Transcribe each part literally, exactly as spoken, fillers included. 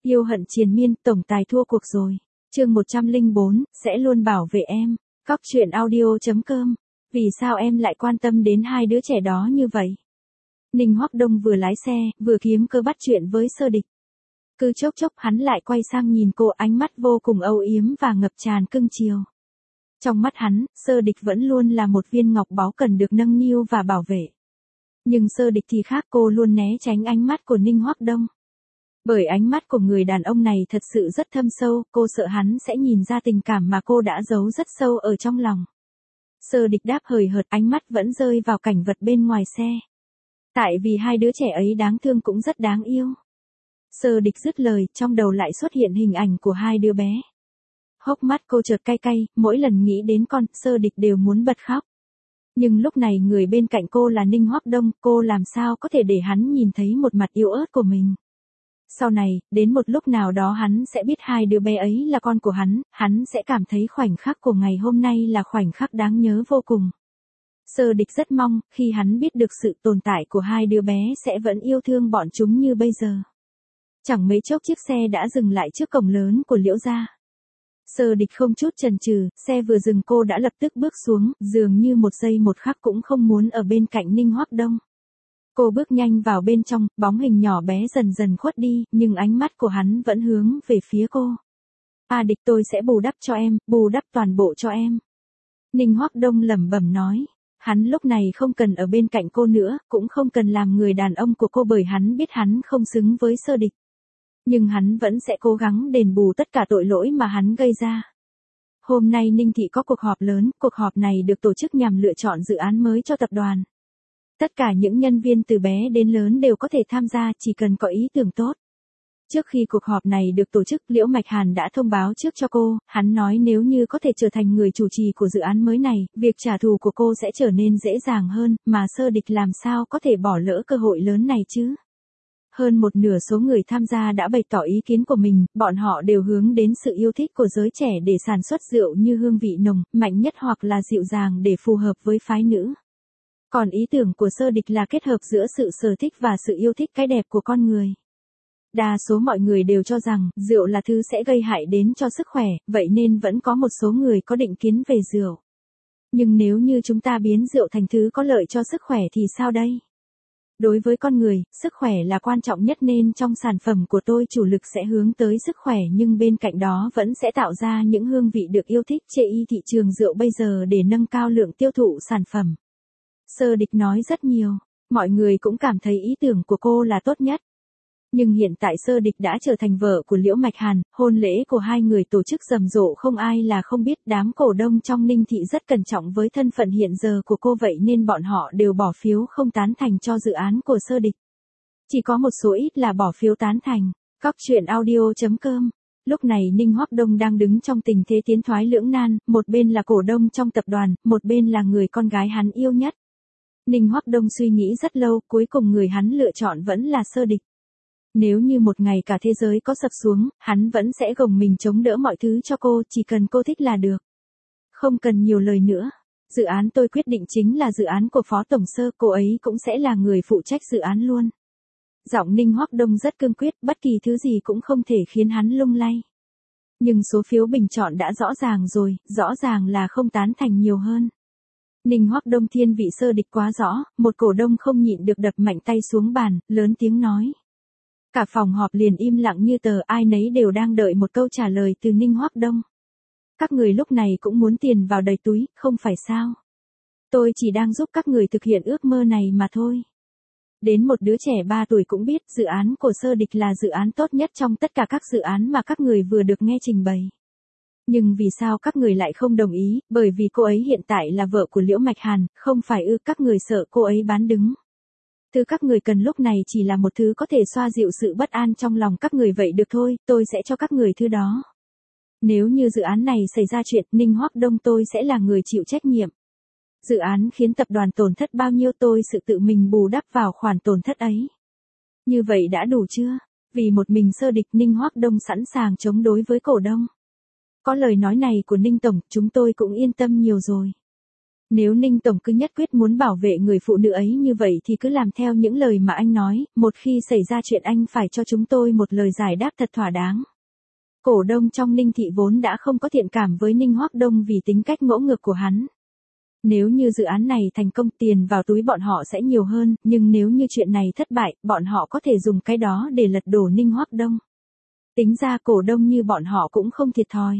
Yêu hận triền miên, tổng tài thua cuộc rồi. Chương một trăm lẻ bốn, sẽ luôn bảo vệ em. Cóc truyện audio chấm com. Vì sao em lại quan tâm đến hai đứa trẻ đó như vậy? Ninh Hoắc Đông vừa lái xe, vừa kiếm cơ bắt chuyện với Sơ Địch. Cứ chốc chốc hắn lại quay sang nhìn cô, ánh mắt vô cùng âu yếm và ngập tràn cưng chiều. Trong mắt hắn, Sơ Địch vẫn luôn là một viên ngọc báu cần được nâng niu và bảo vệ. Nhưng Sơ Địch thì khác, cô luôn né tránh ánh mắt của Ninh Hoắc Đông. Bởi ánh mắt của người đàn ông này thật sự rất thâm sâu, cô sợ hắn sẽ nhìn ra tình cảm mà cô đã giấu rất sâu ở trong lòng. Sơ Địch đáp hời hợt, ánh mắt vẫn rơi vào cảnh vật bên ngoài xe. Tại vì hai đứa trẻ ấy đáng thương cũng rất đáng yêu. Sơ Địch dứt lời, trong đầu lại xuất hiện hình ảnh của hai đứa bé. Hốc mắt cô chợt cay cay, mỗi lần nghĩ đến con, Sơ Địch đều muốn bật khóc. Nhưng lúc này người bên cạnh cô là Ninh Hoắc Đông, cô làm sao có thể để hắn nhìn thấy một mặt yếu ớt của mình. Sau này, đến một lúc nào đó hắn sẽ biết hai đứa bé ấy là con của hắn, hắn sẽ cảm thấy khoảnh khắc của ngày hôm nay là khoảnh khắc đáng nhớ vô cùng. Sơ Địch rất mong, khi hắn biết được sự tồn tại của hai đứa bé sẽ vẫn yêu thương bọn chúng như bây giờ. Chẳng mấy chốc chiếc xe đã dừng lại trước cổng lớn của Liễu gia. Sơ Địch không chút chần chừ, xe vừa dừng cô đã lập tức bước xuống, dường như một giây một khắc cũng không muốn ở bên cạnh Ninh Hoắc Đông. Cô bước nhanh vào bên trong, bóng hình nhỏ bé dần dần khuất đi, nhưng ánh mắt của hắn vẫn hướng về phía cô. A Địch, tôi sẽ bù đắp cho em, bù đắp toàn bộ cho em. Ninh Hoắc Đông lẩm bẩm nói. Hắn lúc này không cần ở bên cạnh cô nữa, cũng không cần làm người đàn ông của cô bởi hắn biết hắn không xứng với Sơ Địch. Nhưng hắn vẫn sẽ cố gắng đền bù tất cả tội lỗi mà hắn gây ra. Hôm nay Ninh Thị có cuộc họp lớn, cuộc họp này được tổ chức nhằm lựa chọn dự án mới cho tập đoàn. Tất cả những nhân viên từ bé đến lớn đều có thể tham gia, chỉ cần có ý tưởng tốt. Trước khi cuộc họp này được tổ chức, Liễu Mạch Hàn đã thông báo trước cho cô, hắn nói nếu như có thể trở thành người chủ trì của dự án mới này, việc trả thù của cô sẽ trở nên dễ dàng hơn, mà Sơ Địch làm sao có thể bỏ lỡ cơ hội lớn này chứ. Hơn một nửa số người tham gia đã bày tỏ ý kiến của mình, bọn họ đều hướng đến sự yêu thích của giới trẻ để sản xuất rượu như hương vị nồng, mạnh nhất hoặc là dịu dàng để phù hợp với phái nữ. Còn ý tưởng của Sơ Địch là kết hợp giữa sự sở thích và sự yêu thích cái đẹp của con người. Đa số mọi người đều cho rằng rượu là thứ sẽ gây hại đến cho sức khỏe, vậy nên vẫn có một số người có định kiến về rượu. Nhưng nếu như chúng ta biến rượu thành thứ có lợi cho sức khỏe thì sao đây? Đối với con người, sức khỏe là quan trọng nhất nên trong sản phẩm của tôi chủ lực sẽ hướng tới sức khỏe nhưng bên cạnh đó vẫn sẽ tạo ra những hương vị được yêu thích trên thị trường rượu bây giờ để nâng cao lượng tiêu thụ sản phẩm. Sơ Địch nói rất nhiều, mọi người cũng cảm thấy ý tưởng của cô là tốt nhất. Nhưng hiện tại Sơ Địch đã trở thành vợ của Liễu Mạch Hàn, hôn lễ của hai người tổ chức rầm rộ không ai là không biết, đám cổ đông trong Ninh Thị rất cẩn trọng với thân phận hiện giờ của cô vậy nên bọn họ đều bỏ phiếu không tán thành cho dự án của Sơ Địch. Chỉ có một số ít là bỏ phiếu tán thành. Cóc truyện audio chấm com. Lúc này Ninh Hoắc Đông đang đứng trong tình thế tiến thoái lưỡng nan, một bên là cổ đông trong tập đoàn, một bên là người con gái hắn yêu nhất. Ninh Hoắc Đông suy nghĩ rất lâu, cuối cùng người hắn lựa chọn vẫn là Sơ Địch. Nếu như một ngày cả thế giới có sập xuống, hắn vẫn sẽ gồng mình chống đỡ mọi thứ cho cô, chỉ cần cô thích là được. Không cần nhiều lời nữa. Dự án tôi quyết định chính là dự án của Phó Tổng Sơ, cô ấy cũng sẽ là người phụ trách dự án luôn. Giọng Ninh Hoắc Đông rất cương quyết, bất kỳ thứ gì cũng không thể khiến hắn lung lay. Nhưng số phiếu bình chọn đã rõ ràng rồi, rõ ràng là không tán thành nhiều hơn. Ninh Hoắc Đông thiên vị Sơ Địch quá rõ, một cổ đông không nhịn được đập mạnh tay xuống bàn, lớn tiếng nói. Cả phòng họp liền im lặng như tờ, ai nấy đều đang đợi một câu trả lời từ Ninh Hoắc Đông. Các người lúc này cũng muốn tiền vào đầy túi, không phải sao? Tôi chỉ đang giúp các người thực hiện ước mơ này mà thôi. Đến một đứa trẻ ba tuổi cũng biết dự án của Sơ Địch là dự án tốt nhất trong tất cả các dự án mà các người vừa được nghe trình bày. Nhưng vì sao các người lại không đồng ý, bởi vì cô ấy hiện tại là vợ của Liễu Mạch Hàn, không phải ư, các người sợ cô ấy bán đứng. Thứ các người cần lúc này chỉ là một thứ có thể xoa dịu sự bất an trong lòng các người vậy được thôi, tôi sẽ cho các người thứ đó. Nếu như dự án này xảy ra chuyện, Ninh Hoắc Đông tôi sẽ là người chịu trách nhiệm. Dự án khiến tập đoàn tổn thất bao nhiêu tôi sự tự mình bù đắp vào khoản tổn thất ấy. Như vậy đã đủ chưa? Vì một mình Sơ Địch, Ninh Hoắc Đông sẵn sàng chống đối với cổ đông. Có lời nói này của Ninh Tổng, chúng tôi cũng yên tâm nhiều rồi. Nếu Ninh Tổng cứ nhất quyết muốn bảo vệ người phụ nữ ấy như vậy thì cứ làm theo những lời mà anh nói, một khi xảy ra chuyện anh phải cho chúng tôi một lời giải đáp thật thỏa đáng. Cổ đông trong Ninh Thị vốn đã không có thiện cảm với Ninh Hoắc Đông vì tính cách ngỗ ngược của hắn. Nếu như dự án này thành công tiền vào túi bọn họ sẽ nhiều hơn, nhưng nếu như chuyện này thất bại, bọn họ có thể dùng cái đó để lật đổ Ninh Hoắc Đông. Tính ra cổ đông như bọn họ cũng không thiệt thòi.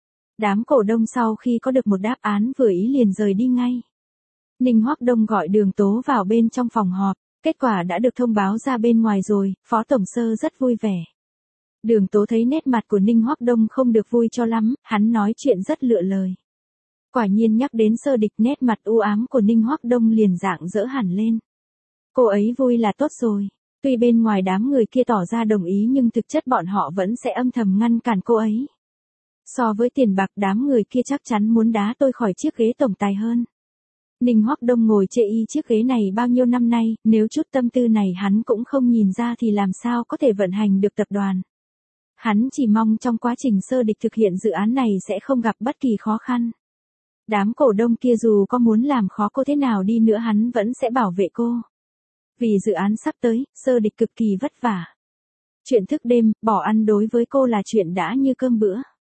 Đám cổ đông sau khi có được một đáp án vừa ý liền rời đi ngay. Ninh Hoắc Đông gọi Đường Tố vào bên trong phòng họp, kết quả đã được thông báo ra bên ngoài rồi, Phó Tổng Sơ rất vui vẻ. Đường Tố thấy nét mặt của Ninh Hoắc Đông không được vui cho lắm, hắn nói chuyện rất lựa lời. Quả nhiên nhắc đến Sơ Địch, nét mặt u ám của Ninh Hoắc Đông liền rạng rỡ hẳn lên. Cô ấy vui là tốt rồi, tuy bên ngoài đám người kia tỏ ra đồng ý nhưng thực chất bọn họ vẫn sẽ âm thầm ngăn cản cô ấy. So với tiền bạc đám người kia chắc chắn muốn đá tôi khỏi chiếc ghế tổng tài hơn. Ninh Hoắc Đông ngồi chê y chiếc ghế này bao nhiêu năm nay, nếu chút tâm tư này hắn cũng không nhìn ra thì làm sao có thể vận hành được tập đoàn. Hắn chỉ mong trong quá trình Sơ Địch thực hiện dự án này sẽ không gặp bất kỳ khó khăn. Đám cổ đông kia dù có muốn làm khó cô thế nào đi nữa hắn vẫn sẽ bảo vệ cô. Vì dự án sắp tới, Sơ Địch cực kỳ vất vả. Chuyện thức đêm, bỏ ăn đối với cô là chuyện đã như cơm bữa.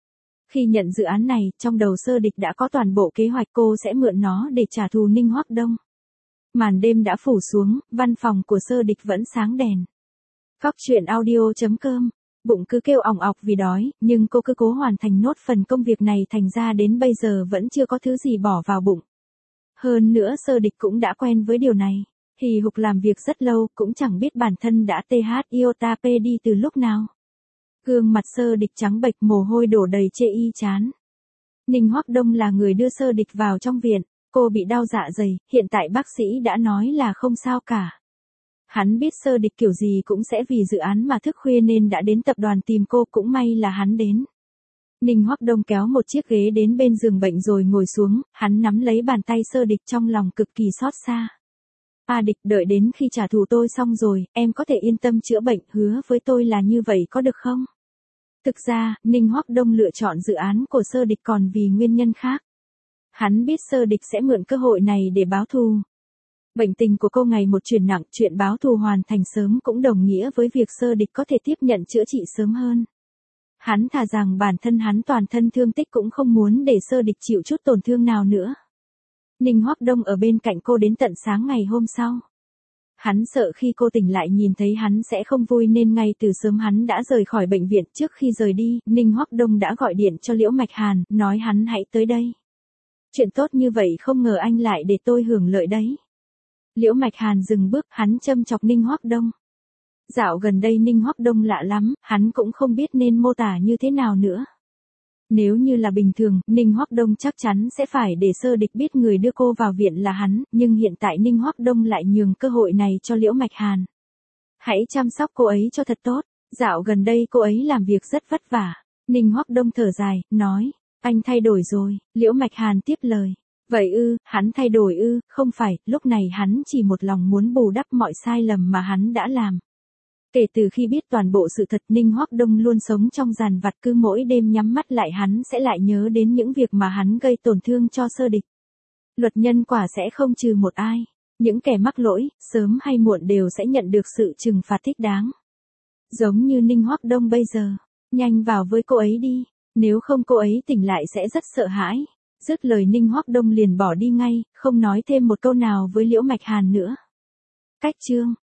Khi nhận dự án này, trong đầu Sơ Địch đã có toàn bộ kế hoạch cô sẽ mượn nó để trả thù Ninh Hoắc Đông. Màn đêm đã phủ xuống, văn phòng của Sơ Địch vẫn sáng đèn. Cóc truyện audio chấm com, bụng cứ kêu ỏng ọc vì đói, nhưng cô cứ cố hoàn thành nốt phần công việc này thành ra đến bây giờ vẫn chưa có thứ gì bỏ vào bụng. Hơn nữa Sơ Địch cũng đã quen với điều này. Hì hục làm việc rất lâu, cũng chẳng biết bản thân đã tê hát iota pê đi từ lúc nào. Gương mặt Sơ Địch trắng bệch, mồ hôi đổ đầy chê y chán. Ninh Hoắc Đông là người đưa Sơ Địch vào trong viện, cô bị đau dạ dày, hiện tại bác sĩ đã nói là không sao cả. Hắn biết Sơ Địch kiểu gì cũng sẽ vì dự án mà thức khuya nên đã đến tập đoàn tìm cô, cũng may là hắn đến. Ninh Hoắc Đông kéo một chiếc ghế đến bên giường bệnh rồi ngồi xuống, hắn nắm lấy bàn tay Sơ Địch trong lòng cực kỳ xót xa. A Địch, đợi đến khi trả thù tôi xong rồi, em có thể yên tâm chữa bệnh, hứa với tôi là như vậy có được không? Thực ra, Ninh Hoắc Đông lựa chọn dự án của Sơ Địch còn vì nguyên nhân khác. Hắn biết Sơ Địch sẽ mượn cơ hội này để báo thù. Bệnh tình của cô ngày một chuyển nặng, chuyện báo thù hoàn thành sớm cũng đồng nghĩa với việc Sơ Địch có thể tiếp nhận chữa trị sớm hơn. Hắn thà rằng bản thân hắn toàn thân thương tích cũng không muốn để Sơ Địch chịu chút tổn thương nào nữa. Ninh Hoắc Đông ở bên cạnh cô đến tận sáng ngày hôm sau. Hắn sợ khi cô tỉnh lại nhìn thấy hắn sẽ không vui nên ngay từ sớm hắn đã rời khỏi bệnh viện. Trước khi rời đi, Ninh Hoắc Đông đã gọi điện cho Liễu Mạch Hàn, nói hắn hãy tới đây. Chuyện tốt như vậy không ngờ anh lại để tôi hưởng lợi đấy. Liễu Mạch Hàn dừng bước, hắn châm chọc Ninh Hoắc Đông. Dạo gần đây Ninh Hoắc Đông lạ lắm, hắn cũng không biết nên mô tả như thế nào nữa. Nếu như là bình thường, Ninh Hoắc Đông chắc chắn sẽ phải để Sơ Địch biết người đưa cô vào viện là hắn, nhưng hiện tại Ninh Hoắc Đông lại nhường cơ hội này cho Liễu Mạch Hàn. Hãy chăm sóc cô ấy cho thật tốt, dạo gần đây cô ấy làm việc rất vất vả. Ninh Hoắc Đông thở dài, nói, anh thay đổi rồi. Liễu Mạch Hàn tiếp lời, vậy ư, hắn thay đổi ư? Không phải, lúc này hắn chỉ một lòng muốn bù đắp mọi sai lầm mà hắn đã làm. Kể từ khi biết toàn bộ sự thật, Ninh Hoắc Đông luôn sống trong dằn vặt, cứ mỗi đêm nhắm mắt lại hắn sẽ lại nhớ đến những việc mà hắn gây tổn thương cho Sơ Địch. Luật nhân quả sẽ không trừ một ai. Những kẻ mắc lỗi, sớm hay muộn đều sẽ nhận được sự trừng phạt thích đáng. Giống như Ninh Hoắc Đông bây giờ, nhanh vào với cô ấy đi, nếu không cô ấy tỉnh lại sẽ rất sợ hãi. Dứt lời Ninh Hoắc Đông liền bỏ đi ngay, không nói thêm một câu nào với Liễu Mạch Hàn nữa. Cách chương